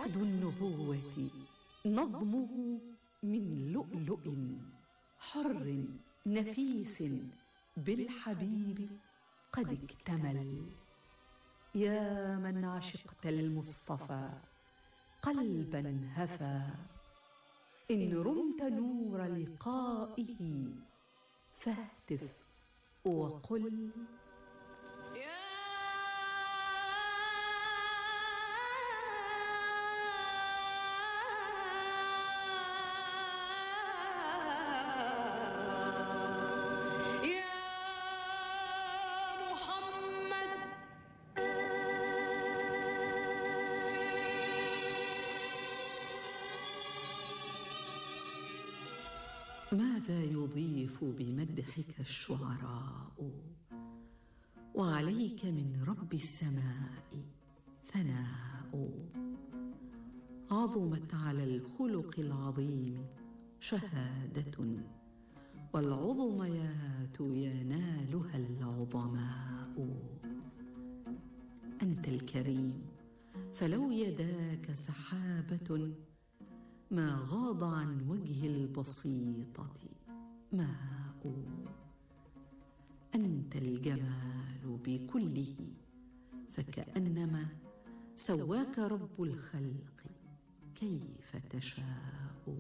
عقد النبوة نظمه من لؤلؤ حر نفيس بالحبيب قد اكتمل. يا من عشقت المصطفى قلبا هفى، إن رمت نور لقائه فاهتف وقل ماذا يضيف بمدحك الشعراء، وعليك من رب السماء ثناء. عظمت على الخلق العظيم شهادة، والعظميات ينالها العظماء. أنت الكريم، فلو يداك سحابة ما غاض عن وجه البسيطة ماء. أنت الجمال بكله، فكأنما سواك رب الخلق كيف تشاء.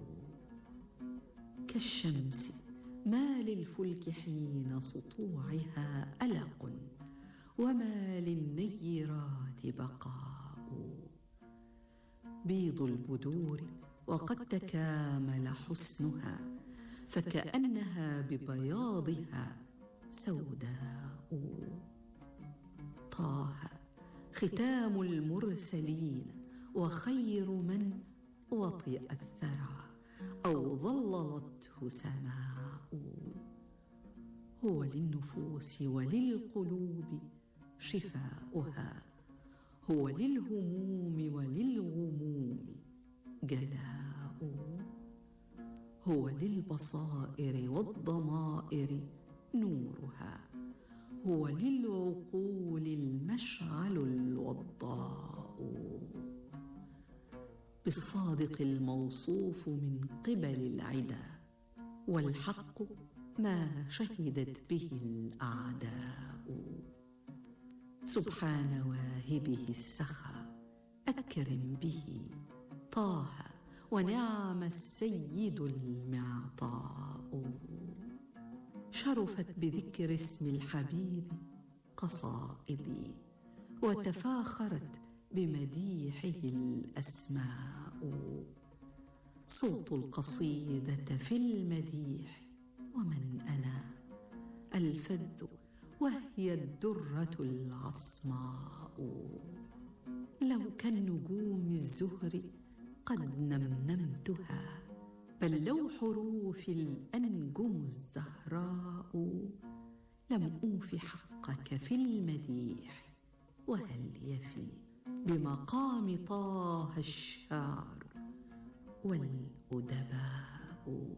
كالشمس ما للفلك حين سطوعها ألق، وما للنيرات بقاء. بيض البدور وقد تكامل حسنها، فكأنها ببياضها سوداء. طه ختام المرسلين، وخير من وطئ الثرى أو ظللته سماء. هو للنفوس وللقلوب شفاؤها، هو للهموم وللغموم جلاء. هو للبصائر والضمائر نورها، هو للعقول المشعل الوضاء. بالصادق الموصوف من قبل العدا، والحق ما شهدت به الأعداء. سبحان واهبه السخا أكرم به طه، ونعم السيد المعطاء. شرفت بذكر اسم الحبيب قصائدي، وتفاخرت بمديحه الأسماء. صوت القصيدة في المديح ومن أنا الفذ، وهي الدرة العصماء. لو كالنجوم الزهر قد نمنمتها، بل لو حروف الأنجم الزهراء. لم أوف حقك في المديح، وهل يفي بمقام طه الشعر والأدباء.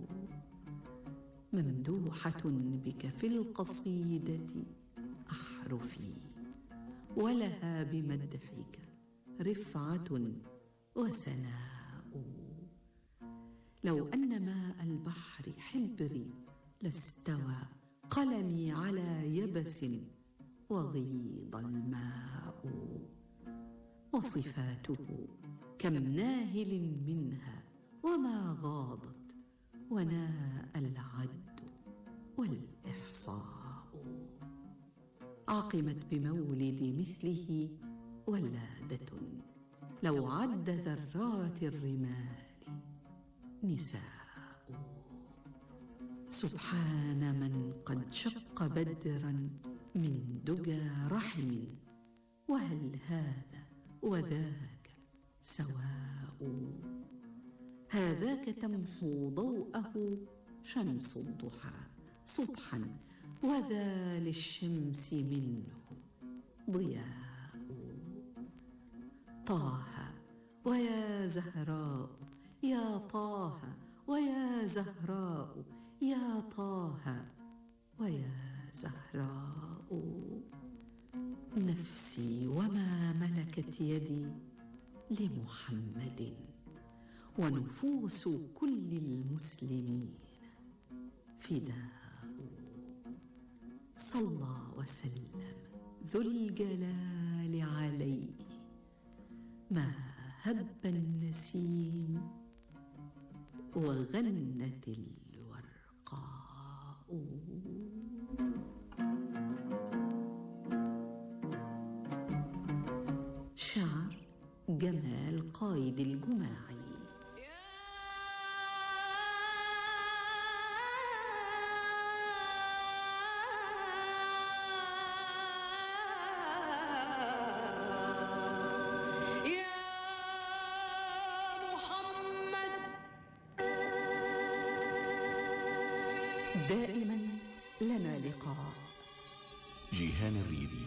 ممدوحة بك في القصيدة أحرفي، ولها بمدحك رفعة وسناء. لو أن ماء البحر حبري لاستوى قلمي على يبس وغيض الماء. وصفاته كم ناهل منها وما غاضت، وناء العد والإحصاء. عقمت بمولد مثله ولادة، لو عد ذرات الرمال نساء. سبحان من قد شق بدرا من دجى رحم، وهل هذا وذاك سواء. هذاك تمحو ضوءه شمس الضحى صبحا، وذا للشمس منه ضياء. طه ويا زهراء، يا طه ويا زهراء، يا طه ويا زهراء. نفسي وما ملكت يدي لمحمد، ونفوس كل المسلمين فداء. صلى وسلم ذو الجلال عليه، ما هب النسيم وغنت الورقاء. شعر جمال قايد الجماعي. دائما لنا لقاء. جيهان الريدي.